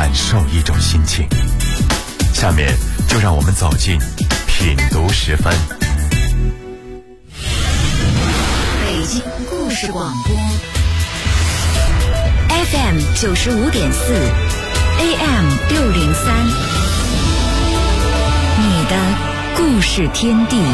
感受一种心情。下面就让我们走进品读时分。 北京故事广播 FM 95.4 AM 603，你的故事天地。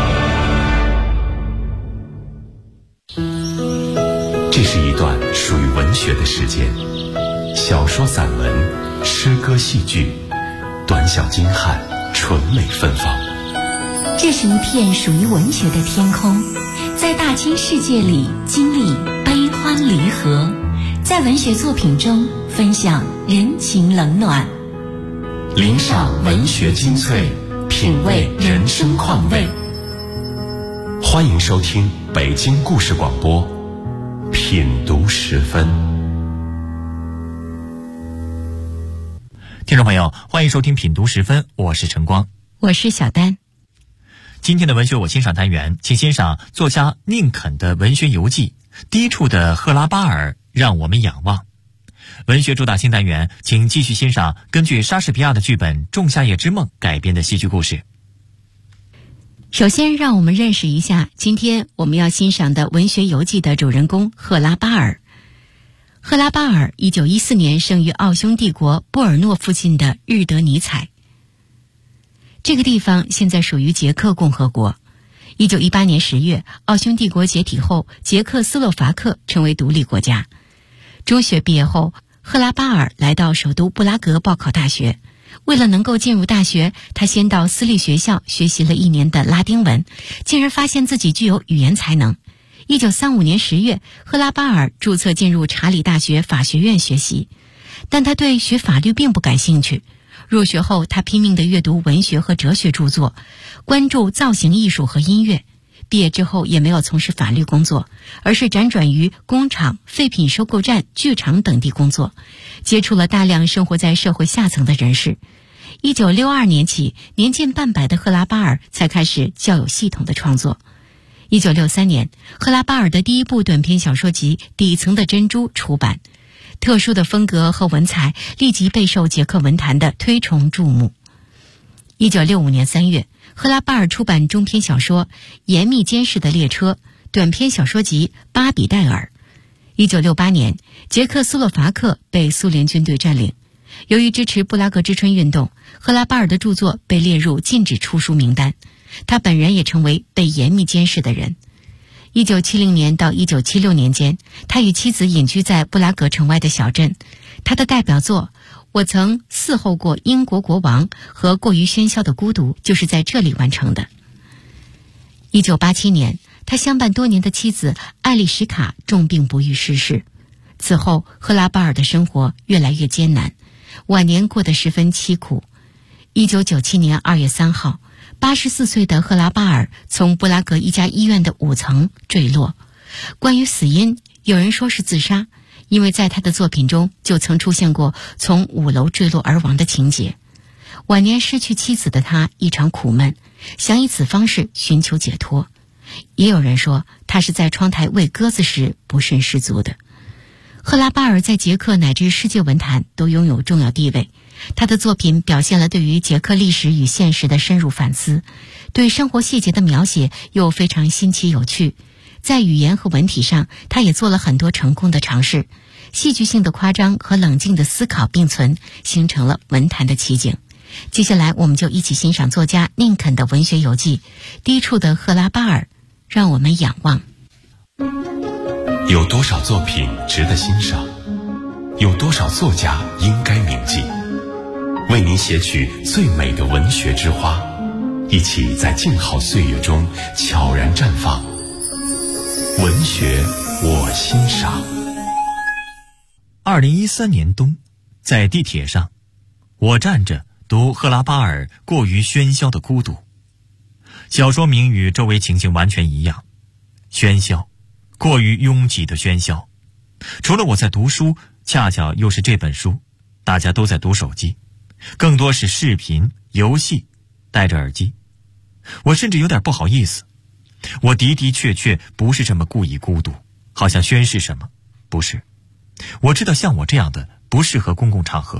这是一段属于文学的时间，小说、散文、诗歌、戏剧，短小精悍，纯美芬芳。 这是一片属于文学的天空，在大千世界里经历悲欢离合，在文学作品中分享人情冷暖， 领赏文学精粹，品味人生况味。欢迎收听北京故事广播品读时分。 听众朋友，欢迎收听品读时分，我是晨光， 我是小丹。 今天的文学我欣赏单元，请欣赏作家宁肯的文学游记《低处的赫拉巴尔让我们仰望》。文学主打新单元，请继续欣赏根据莎士比亚的剧本《仲夏夜之梦》改编的戏剧故事。 首先让我们认识一下今天我们要欣赏的文学游记的主人公赫拉巴尔。赫拉巴尔1914年生于奥匈帝国波尔诺附近的日德尼采。这个地方现在属于捷克共和国。1918年10月，奥匈帝国解体后，捷克斯洛伐克成为独立国家。中学毕业后，赫拉巴尔来到首都布拉格报考大学。为了能够进入大学，他先到私立学校学习了1年的拉丁文，竟然发现自己具有语言才能。1935年10月，赫拉巴尔注册进入查理大学法学院学习，但他对学法律并不感兴趣。入学后，他拼命地阅读文学和哲学著作，关注造型艺术和音乐。毕业之后也没有从事法律工作，而是辗转于工厂、废品收购站、剧场等地工作，接触了大量生活在社会下层的人士。1962年起，年近半百的赫拉巴尔才开始较有系统的创作。1963年，赫拉巴尔的第一部短篇小说集《底层的珍珠》出版，特殊的风格和文采立即备受捷克文坛的推崇注目。1965年3月，赫拉巴尔出版中篇小说《严密监视的列车》，短篇小说集《巴比戴尔》。1968年，捷克斯洛伐克被苏联军队占领。由于支持布拉格之春运动，赫拉巴尔的著作被列入禁止出书名单，他本人也成为被严密监视的人。1970年到1976年间，他与妻子隐居在布拉格城外的小镇。他的代表作《我曾伺候过英国国王》和《过于喧嚣的孤独》就是在这里完成的。1987年，他相伴多年的妻子艾丽什卡重病不愈逝世。此后，赫拉巴尔的生活越来越艰难，晚年过得十分凄苦。1997年2月3号，84岁的赫拉巴尔从布拉格一家医院的5层坠落。关于死因，有人说是自杀，因为在他的作品中就曾出现过从5楼坠落而亡的情节。晚年失去妻子的他异常苦闷，想以此方式寻求解脱。也有人说他是在窗台喂鸽子时不慎失足的。赫拉巴尔在捷克乃至世界文坛都拥有重要地位，他的作品表现了对于捷克历史与现实的深入反思，对生活细节的描写又非常新奇有趣。在语言和文体上，他也做了很多成功的尝试，戏剧性的夸张和冷静的思考并存，形成了文坛的奇景。接下来我们就一起欣赏作家宁肯的文学游记《低处的赫拉巴尔让我们仰望》。 有多少作品值得欣赏？有多少作家应该铭记？为您写取最美的文学之花，一起在静好岁月中悄然绽放。文学我欣赏。 2013年冬，在地铁上，我站着读赫拉巴尔《过于喧嚣的孤独》。小说名与周围情形完全一样，喧嚣，过于拥挤的喧嚣。除了我在读书，恰巧又是这本书，大家都在读手机，更多是视频、游戏，戴着耳机。我甚至有点不好意思，我的确不是这么故意孤独，好像宣示什么，不是。我知道像我这样的不适合公共场合，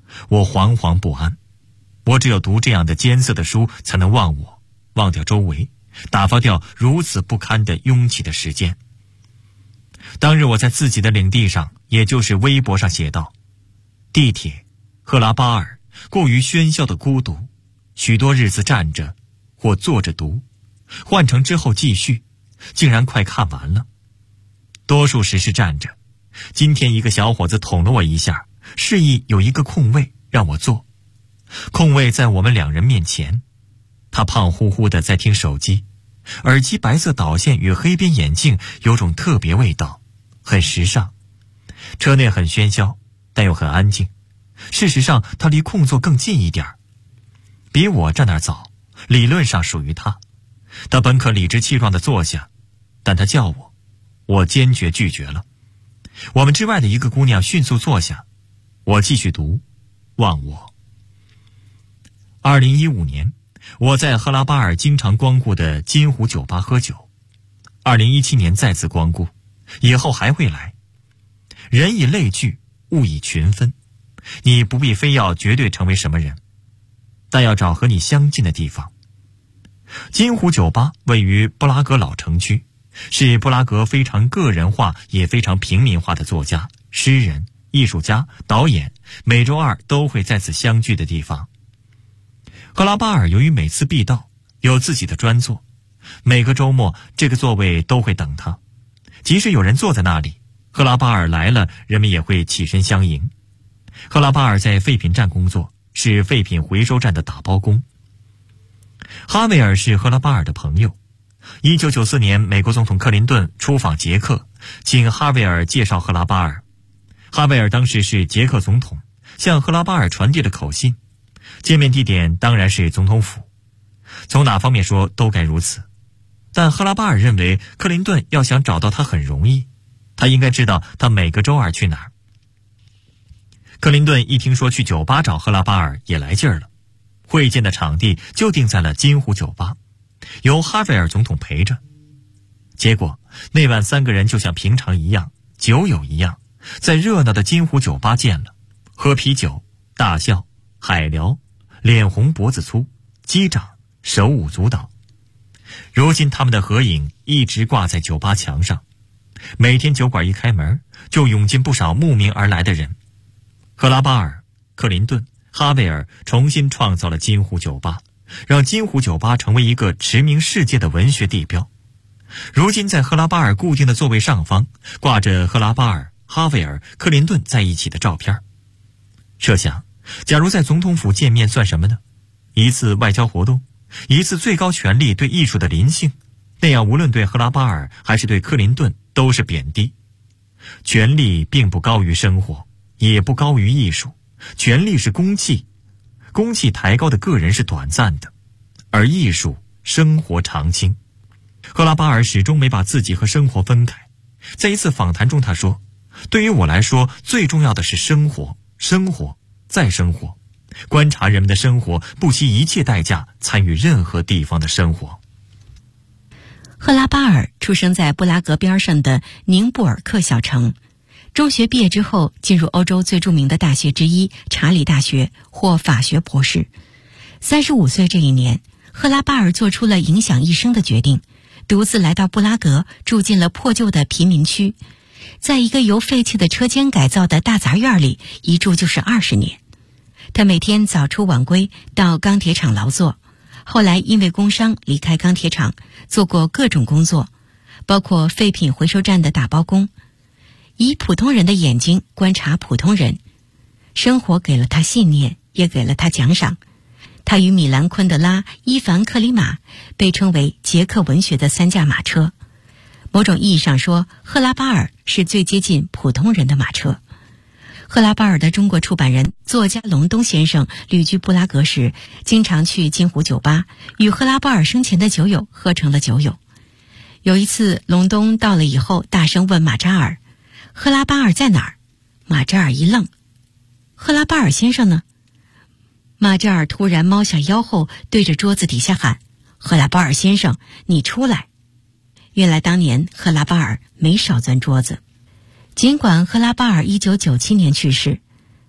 我惶惶不安。我只有读这样的艰涩的书，才能忘我，忘掉周围，打发掉如此不堪的拥挤的时间。当日我在自己的领地上，也就是微博上写道：地铁，赫拉巴尔，过于喧嚣的孤独，许多日子站着或坐着读，换乘之后继续，竟然快看完了。多数时是站着，今天一个小伙子捅了我一下，示意有一个空位让我坐。空位在我们两人面前，他胖乎乎的在听手机，耳机白色导线与黑边眼镜有种特别味道，很时尚。车内很喧嚣，但又很安静。事实上他离空座更近一点，比我站那儿早，理论上属于他。他本可理直气壮地坐下，但他叫我，我坚决拒绝了。我们之外的一个姑娘迅速坐下，我继续读，忘我。2015年，我在赫拉巴尔经常光顾的金湖酒吧喝酒。2017年再次光顾，以后还会来。人以类聚，物以群分。你不必非要绝对成为什么人，但要找和你相近的地方。金湖酒吧位于布拉格老城区，是布拉格非常个人化也非常平民化的作家、诗人、艺术家、导演每周二都会在此相聚的地方。赫拉巴尔由于每次必到，有自己的专座，每个周末这个座位都会等他。即使有人坐在那里，赫拉巴尔来了，人们也会起身相迎。赫拉巴尔在废品站工作，是废品回收站的打包工。哈维尔是赫拉巴尔的朋友。1994年，美国总统克林顿出访捷克，请哈维尔介绍赫拉巴尔。哈维尔当时是捷克总统，向赫拉巴尔传递了口信。见面地点当然是总统府，从哪方面说都该如此。但赫拉巴尔认为克林顿要想找到他很容易，他应该知道他每个周二去哪儿。克林顿一听说去酒吧找赫拉巴尔也来劲儿了，会见的场地就定在了金湖酒吧，由哈维尔总统陪着。结果那晚3个人就像平常一样，酒友一样，在热闹的金湖酒吧见了，喝啤酒，大笑，海聊，脸红脖子粗，击掌，手舞足蹈。如今他们的合影一直挂在酒吧墙上，每天酒馆一开门，就涌进不少慕名而来的人。赫拉巴尔、克林顿、哈维尔重新创造了金湖酒吧，让金湖酒吧成为一个驰名世界的文学地标。如今在赫拉巴尔固定的座位上方，挂着赫拉巴尔、哈维尔、克林顿在一起的照片。设想，假如在总统府见面算什么呢？一次外交活动，一次最高权力对艺术的临幸，那样无论对赫拉巴尔还是对克林顿都是贬低。权力并不高于生活，也不高于艺术。权力是公器，公器抬高的个人是短暂的，而艺术、生活长青。赫拉巴尔始终没把自己和生活分开。在一次访谈中他说，对于我来说，最重要的是生活，生活，再生活。观察人们的生活，不惜一切代价参与任何地方的生活。 赫拉巴尔出生在布拉格边上的宁布尔克小城，中学毕业之后进入欧洲最著名的大学之一查理大学，获法学博士。35岁这一年，赫拉巴尔做出了影响一生的决定，独自来到布拉格，住进了破旧的贫民区，在一个由废弃的车间改造的大杂院里，一住就是20年。他每天早出晚归，到钢铁厂劳作，后来因为工伤离开钢铁厂，做过各种工作，包括废品回收站的打包工。以普通人的眼睛观察普通人，生活给了他信念，也给了他奖赏。他与米兰昆德拉、伊凡克里马被称为捷克文学的3驾马车。某种意义上说，赫拉巴尔是最接近普通人的马车。赫拉巴尔的中国出版人、作家隆东先生旅居布拉格时，经常去金湖酒吧，与赫拉巴尔生前的酒友喝成了酒友。有一次，隆东到了以后，大声问马扎尔：“赫拉巴尔在哪儿？”马扎尔一愣：“赫拉巴尔先生呢？”马扎尔突然猫下腰后，对着桌子底下喊：“赫拉巴尔先生，你出来！”原来当年赫拉巴尔没少钻桌子。尽管赫拉巴尔1997年去世，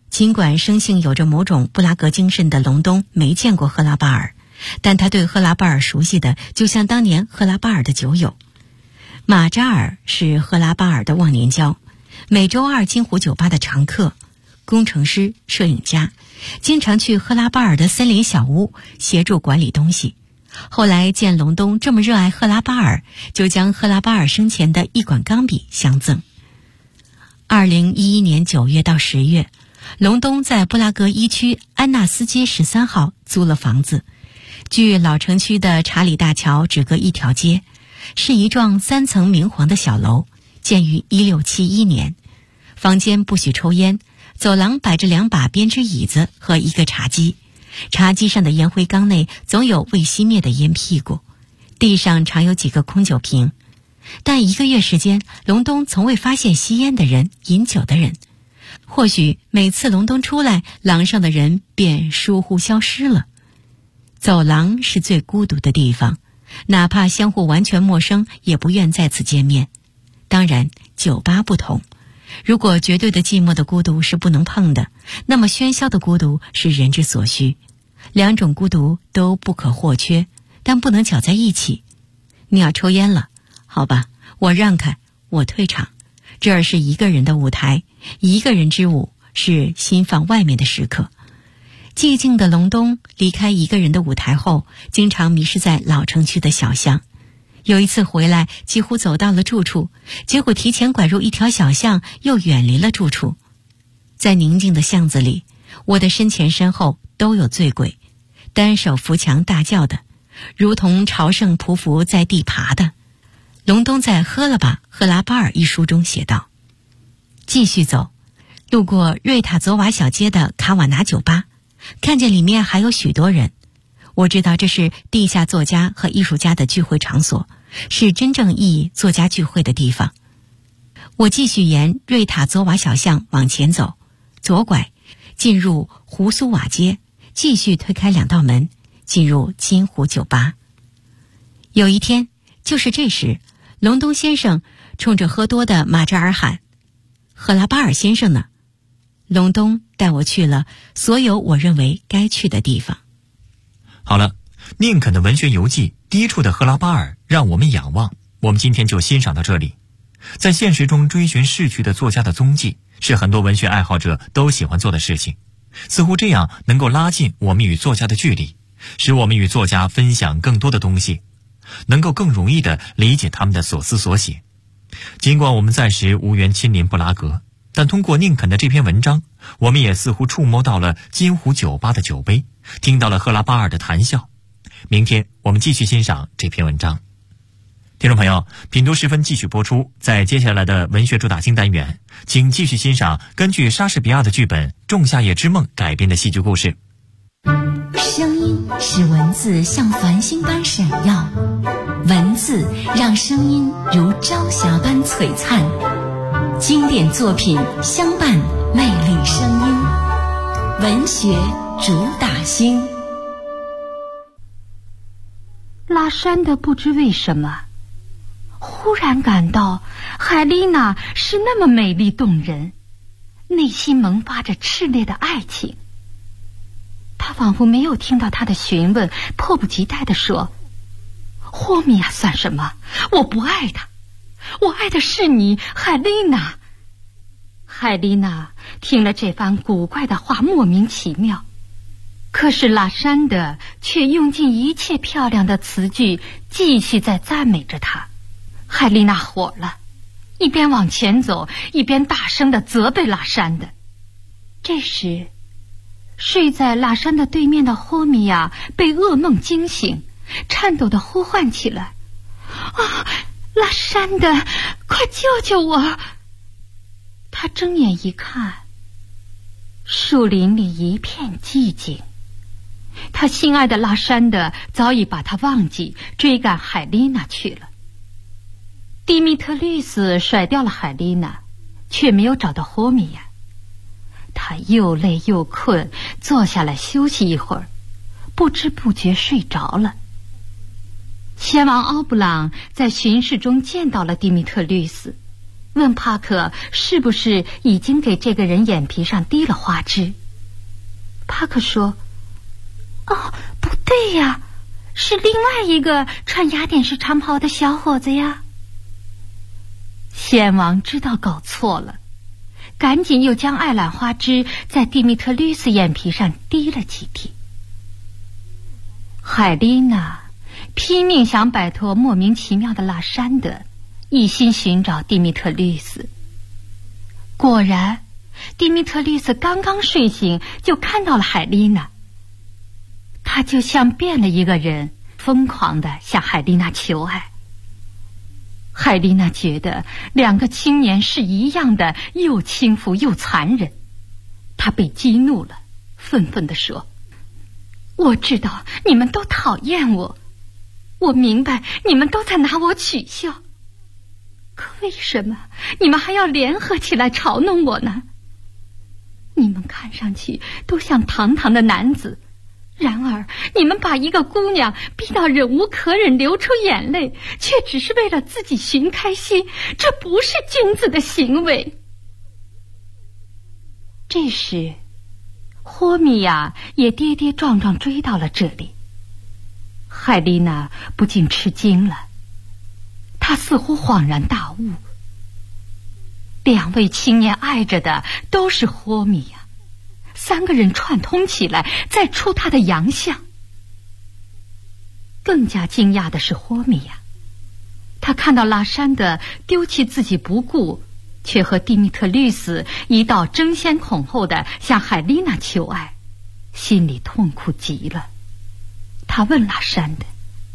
尽管生性有着某种布拉格精神的隆冬没见过赫拉巴尔，但他对赫拉巴尔熟悉的就像当年赫拉巴尔的酒友。马扎尔是赫拉巴尔的忘年交，每周二金湖酒吧的常客，工程师、摄影家，经常去赫拉巴尔的森林小屋协助管理东西。后来见隆冬这么热爱赫拉巴尔，就将赫拉巴尔生前的一管钢笔相赠。2011年9月到10月，隆冬在布拉格一区安纳斯街13号租了房子，距老城区的查理大桥只隔一条街，是一幢3层明黄的小楼，建于1671年。房间不许抽烟，走廊摆着2把编织椅子和一个茶几，茶几上的烟灰缸内总有未熄灭的烟屁股，地上常有几个空酒瓶。但1个月时间，隆冬从未发现吸烟的人、饮酒的人。或许每次隆冬出来，廊上的人便疏忽消失了。走廊是最孤独的地方，哪怕相互完全陌生，也不愿再次见面。当然，酒吧不同。如果绝对的寂寞的孤独是不能碰的，那么喧嚣的孤独是人之所需。2种孤独都不可或缺，但不能搅在一起。你要抽烟了，好吧，我让开，我退场。这儿是一个人的舞台，一个人之舞，是心放外面的时刻。寂静的隆冬离开一个人的舞台后，经常迷失在老城区的小巷。有一次回来，几乎走到了住处，结果提前拐入一条小巷，又远离了住处。在宁静的巷子里，我的身前身后都有醉鬼，单手扶墙大叫的，如同朝圣匍匐在地爬的。隆冬在《喝了吧，赫拉巴尔》一书中写道：继续走，路过瑞塔佐瓦小街的卡瓦纳酒吧，看见里面还有许多人。我知道这是地下作家和艺术家的聚会场所，是真正意义作家聚会的地方。我继续沿瑞塔佐瓦小巷往前走，左拐进入胡苏瓦街，继续推开2道门，进入金湖酒吧。有一天，就是这时，隆冬先生冲着喝多的马扎尔喊：赫拉巴尔先生呢？隆冬带我去了所有我认为该去的地方。 好了，宁肯的文学游记，低处的赫拉巴尔让我们仰望。我们今天就欣赏到这里。在现实中追寻逝去的作家的踪迹，是很多文学爱好者都喜欢做的事情。似乎这样能够拉近我们与作家的距离，使我们与作家分享更多的东西，能够更容易地理解他们的所思所写。尽管我们暂时无缘亲临布拉格，但通过宁肯的这篇文章，我们也似乎触摸到了金湖酒吧的酒杯，听到了赫拉巴尔的谈笑。明天我们继续欣赏这篇文章。听众朋友，品读时分继续播出。在接下来的文学主打新单元，请继续欣赏根据莎士比亚的剧本《仲夏夜之梦》改编的戏剧故事。 声音使文字像繁星般闪耀，文字让声音如朝霞般璀璨。经典作品相伴，魅力声音，文学主打星。 拉山德不知为什么，忽然感到海丽娜是那么美丽动人，内心萌发着炽烈的爱情。他仿佛没有听到他的询问，迫不及待地说：霍米亚算什么？我不爱他，我爱的是你，海丽娜。海丽娜听了这番古怪的话，莫名其妙。可是拉山德却用尽一切漂亮的词句，继续在赞美着他。海丽娜火了，一边往前走，一边大声地责备拉山德。这时，睡在拉山德对面的霍米亚被噩梦惊醒，颤抖地呼唤起来：啊，拉山德，快救救我！他睁眼一看，树林里一片寂静。他心爱的拉山德早已把他忘记，追赶海丽娜去了。蒂米特律斯甩掉了海丽娜，却没有找到霍米亚。他又累又困，坐下来休息一会儿，不知不觉睡着了。先王奥布朗在巡视中见到了蒂米特律斯， 问帕克是不是已经给这个人眼皮上滴了花枝。帕克说：“哦，不对呀，是另外一个穿雅典式长袍的小伙子呀。”先王知道搞错了，赶紧又将艾兰花枝在蒂米特律斯眼皮上滴了几滴。海丽娜拼命想摆脱莫名其妙的拉山德，一心寻找蒂米特律斯。果然，蒂米特律斯刚刚睡醒，就看到了海丽娜。他就像变了一个人，疯狂地向海丽娜求爱。海丽娜觉得两个青年是一样的，又轻浮又残忍。她被激怒了，愤愤地说：“我知道你们都讨厌我，我明白你们都在拿我取笑，可为什么你们还要联合起来嘲弄我呢？你们看上去都像堂堂的男子，然而你们把一个姑娘逼到忍无可忍，流出眼泪，却只是为了自己寻开心，这不是君子的行为。”这时霍米亚也跌跌撞撞追到了这里。海丽娜不禁吃惊了，她似乎恍然大悟，两位青年爱着的都是霍米亚，三个人串通起来再出他的洋相。更加惊讶的是霍米亚，他看到拉山德丢弃自己不顾，却和蒂米特律斯一道争先恐后的向海丽娜求爱，心里痛苦极了。他问拉山德：“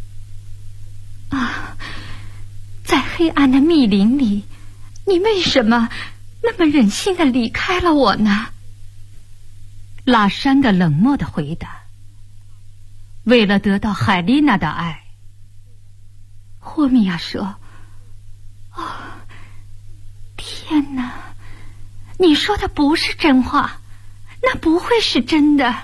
啊，在黑暗的密林里，你为什么那么忍心地离开了我呢？”拉山德冷漠地回答：“为了得到海丽娜的爱。”霍米亚说：“哦，天哪，你说的不是真话，那不会是真的。”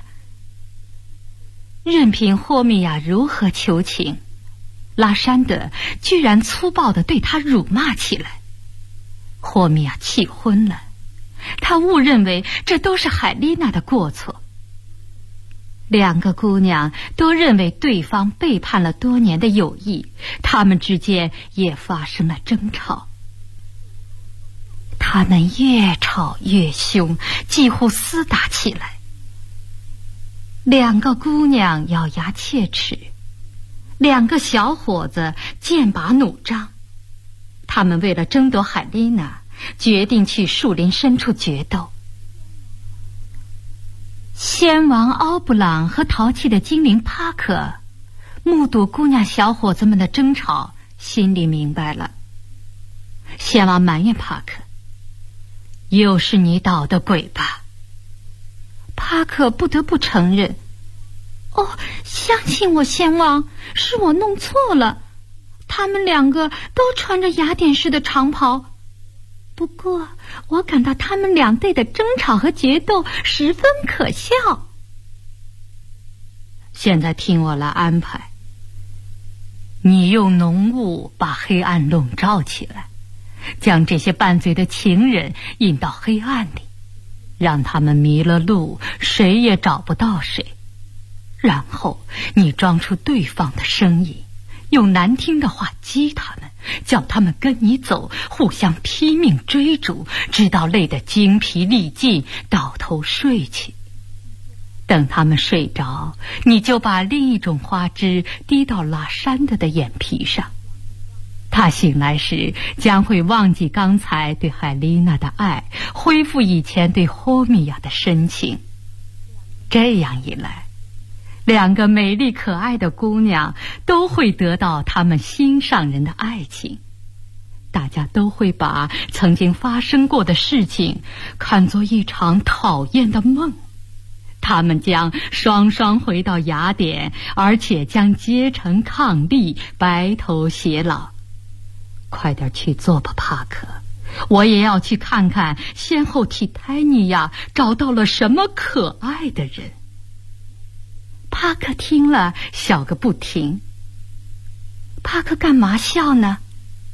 任凭霍米亚如何求情，拉山德居然粗暴地对他辱骂起来。霍米亚气昏了，他误认为这都是海丽娜的过错。两个姑娘都认为对方背叛了多年的友谊，他们之间也发生了争吵。他们越吵越凶，几乎厮打起来。两个姑娘咬牙切齿，两个小伙子剑拔弩张。他们为了争夺海丽娜，决定去树林深处决斗。先王奥布朗和淘气的精灵帕克目睹姑娘小伙子们的争吵，心里明白了。先王埋怨帕克：“又是你捣的鬼吧？”帕克不得不承认：“哦，相信我，先王，是我弄错了。他们两个都穿着雅典式的长袍，不过我感到他们两队的争吵和决斗十分可笑。现在听我来安排，你用浓雾把黑暗笼罩起来，将这些拌嘴的情人引到黑暗里，让他们迷了路，谁也找不到谁。然后你装出对方的声音，用难听的话激他们，叫他们跟你走，互相拼命追逐，直到累得精疲力尽，倒头睡去。等他们睡着，你就把另一种花枝滴到拉山德的眼皮上。他醒来时将会忘记刚才对海丽娜的爱，恢复以前对霍米亚的深情。这样一来，两个美丽可爱的姑娘都会得到他们心上人的爱情，大家都会把曾经发生过的事情看作一场讨厌的梦。他们将双双回到雅典，而且将结成伉俪，白头偕老。快点去做吧，帕克，我也要去看看先后替泰尼亚找到了什么可爱的人。帕克听了笑个不停。帕克干嘛笑呢？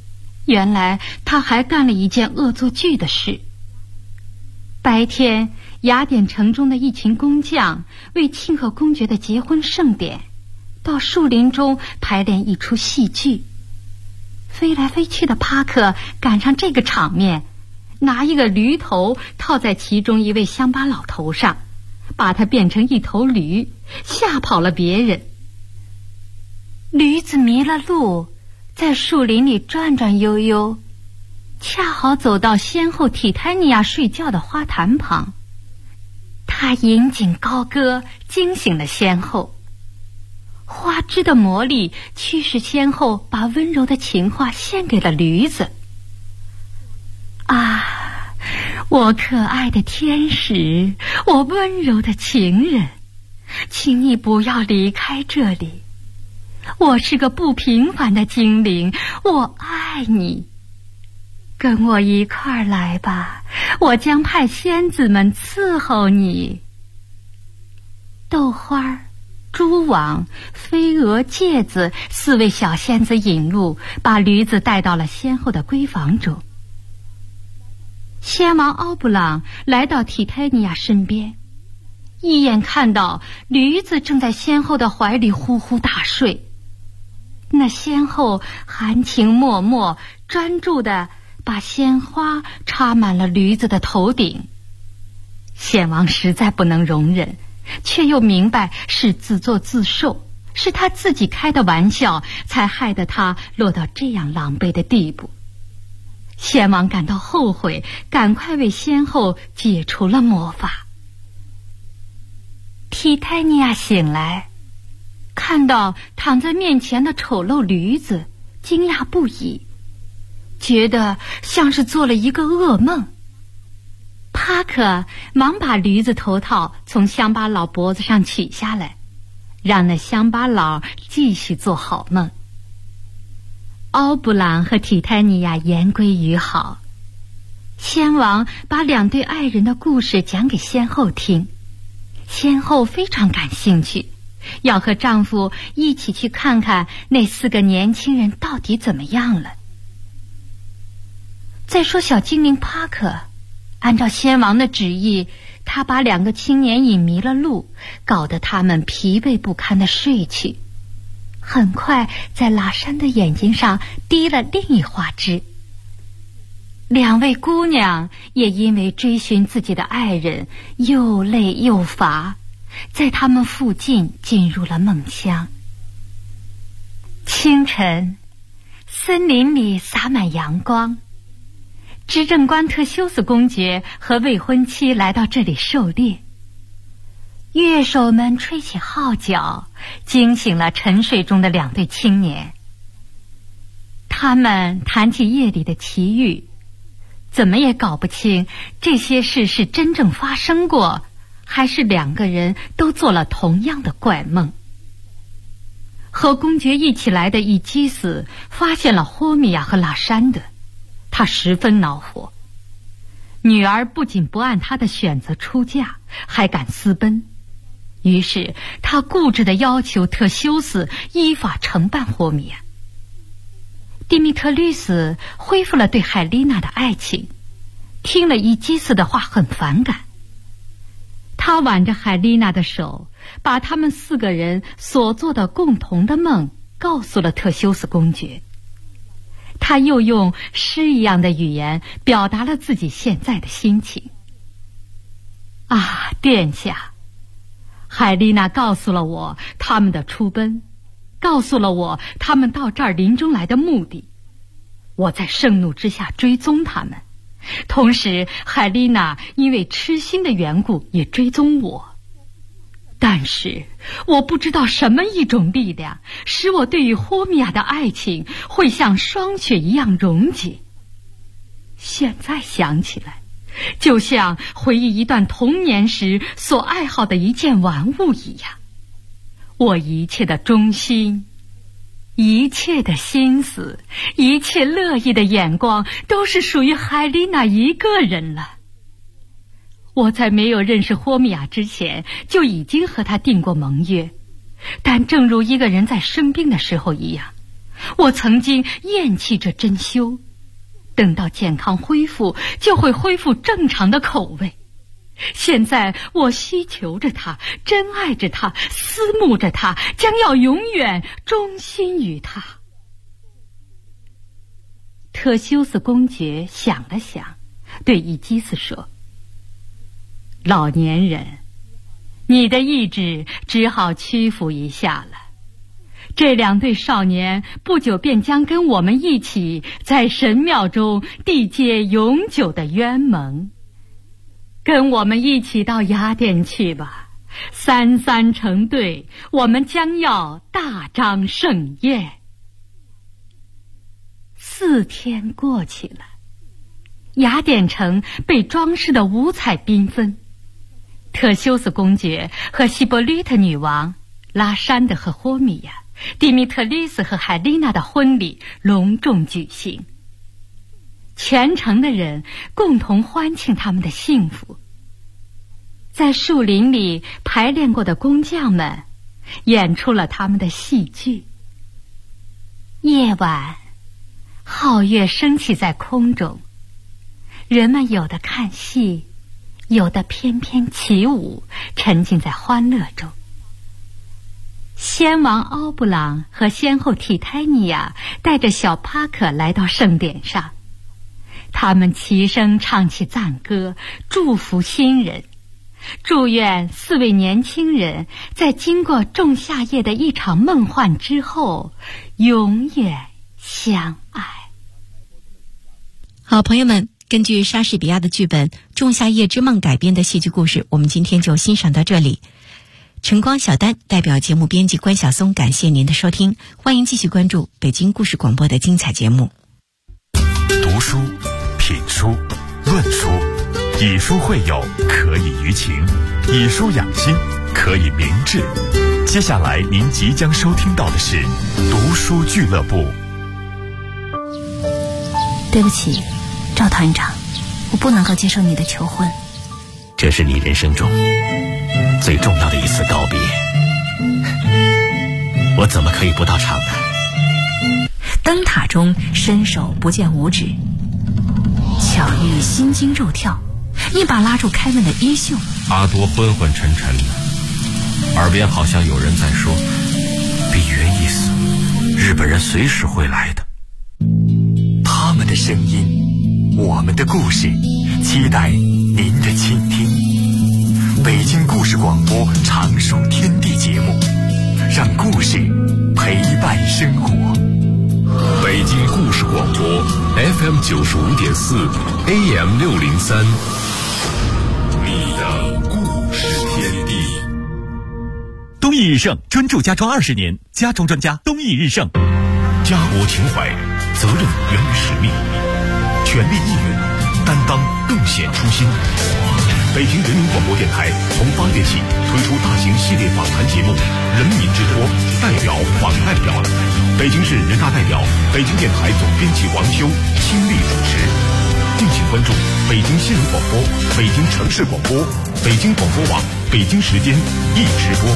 原来他还干了一件恶作剧的事。白天，雅典城中的一群工匠为庆贺公爵的结婚盛典，到树林中排练一出戏剧。飞来飞去的帕克赶上这个场面，拿一个驴头套在其中一位乡巴佬头上，把它变成一头驴，吓跑了别人。驴子迷了路，在树林里转转悠悠，恰好走到先后提泰尼亚睡觉的花坛旁。他引颈高歌，惊醒了先后。花枝的魔力驱使先后把温柔的情话献给了驴子。啊，我可爱的天使，我温柔的情人，请你不要离开这里。我是个不平凡的精灵，我爱你。跟我一块儿来吧，我将派仙子们伺候你。豆花、蛛网、飞蛾、芥子4位小仙子引路，把驴子带到了先后的闺房中。先王奥布朗来到提泰尼亚身边，一眼看到驴子正在先后的怀里呼呼大睡。那先后含情脉脉，专注地把鲜花插满了驴子的头顶。先王实在不能容忍，却又明白是自作自受，是他自己开的玩笑，才害得他落到这样狼狈的地步。先王感到后悔，赶快为先后解除了魔法。提泰尼亚醒来，看到躺在面前的丑陋驴子，惊讶不已，觉得像是做了一个噩梦。帕克忙把驴子头套从乡巴佬脖子上取下来，让那乡巴佬继续做好梦。奥布朗和提泰尼亚言归于好。先王把2对爱人的故事讲给先后听，先后非常感兴趣，要和丈夫一起去看看那4个年轻人到底怎么样了。再说小精灵帕克，按照先王的旨意，他把2个青年引迷了路，搞得他们疲惫不堪地睡去。很快在拉珊的眼睛上滴了另一花枝。2位姑娘也因为追寻自己的爱人又累又乏，在他们附近进入了梦乡。清晨，森林里洒满阳光，执政官特修斯公爵和未婚妻来到这里狩猎。乐手们吹起号角，惊醒了沉睡中的2对青年。他们谈起夜里的奇遇，怎么也搞不清这些事是真正发生过，还是2个人都做了同样的怪梦。和公爵一起来的伊基斯发现了霍米亚和拉珊德，他十分恼火。女儿不仅不按他的选择出嫁，还敢私奔。于是他固执地要求特修斯依法惩办霍米亚。蒂米特律斯恢复了对海丽娜的爱情，听了伊基斯的话很反感。他挽着海丽娜的手，把他们4个人所做的共同的梦告诉了特修斯公爵。他又用诗一样的语言表达了自己现在的心情。啊，殿下，海丽娜告诉了我他们的出奔，告诉了我他们到这儿林中来的目的。我在盛怒之下追踪他们，同时海丽娜因为痴心的缘故也追踪我。但是我不知道什么一种力量使我对于霍米亚的爱情会像霜雪一样溶解。现在想起来，就像回忆一段童年时所爱好的一件玩物一样。我一切的忠心，一切的心思，一切乐意的眼光，都是属于海丽娜一个人了。我在没有认识霍米亚之前，就已经和他订过盟约，但正如一个人在生病的时候一样，我曾经厌弃这珍馐， 等到健康恢复，就会恢复正常的口味。现在我希求着他，珍爱着他，思慕着他，将要永远忠心于他。特修斯公爵想了想，对伊基斯说：老年人，你的意志只好屈服一下了。这两对少年不久便将跟我们一起在神庙中缔结永久的约盟。跟我们一起到雅典去吧，三三成对，我们将要大张盛宴。4天过去了，雅典城被装饰得五彩缤纷。特修斯公爵和希波吕特女王、拉珊德和霍米亚、蒂米特利斯和海丽娜的婚礼隆重举行。全城的人共同欢庆他们的幸福。在树林里排练过的工匠们演出了他们的戏剧。夜晚，皓月升起在空中，人们有的看戏，有的翩翩起舞，沉浸在欢乐中。先王奥布朗和先后提泰尼亚带着小帕克来到圣典上，他们齐声唱起赞歌，祝福新人，祝愿4位年轻人在经过仲夏夜的一场梦幻之后，永远相爱。 好，朋友们，根据莎士比亚的剧本《仲夏夜之梦》改编的戏剧故事，我们今天就欣赏到这里。晨光小丹代表节目编辑关晓松，感谢您的收听，欢迎继续关注北京故事广播的精彩节目。 读书、品书、论书，以书会友，可以娱情；以书养心，可以明志。接下来您即将收听到的是读书俱乐部。 对不起，赵团长，我不能够接受你的求婚。 这是你人生中最重要的一次告别，我怎么可以不到场呢？ 灯塔中伸手不见五指，巧遇心惊肉跳，一把拉住开门的衣袖。 阿多昏昏沉沉的，耳边好像有人在说：闭约一死，日本人随时会来的。 他们的声音，我们的故事，期待您的倾听。北京故事广播常数天地节目，让故事陪伴生活。 北京故事广播 FM 95.4 AM 603，你的故事天地。 东义日盛专注家装20年，家装专家东义日盛。家国情怀，责任源于使命，全力以赴，担当更显初心。北京人民广播电台从8月起推出大型系列访谈节目《人民之托》，代表访代表，北京市人大代表、北京电台总编辑王修亲力主持。敬请关注北京新闻广播、北京城市广播、北京广播网、北京时间一直播。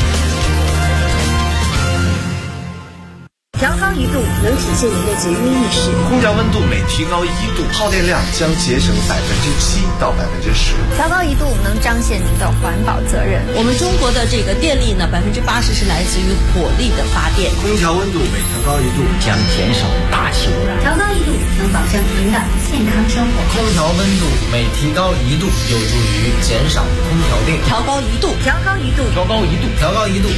调高1度能体现您的节约意识。 空调温度每提高1度，耗电量将节省7%到10%。 调高1度能彰显您的环保责任。 我们中国的这个电力呢，80%是来自于火力的发电。 空调温度每调高1度将减少大气污染。 调高1度能保证您的健康生活。 空调温度每提高1度有助于减少空调电。 调高1度， 调高1度， 调高1度，调高1度。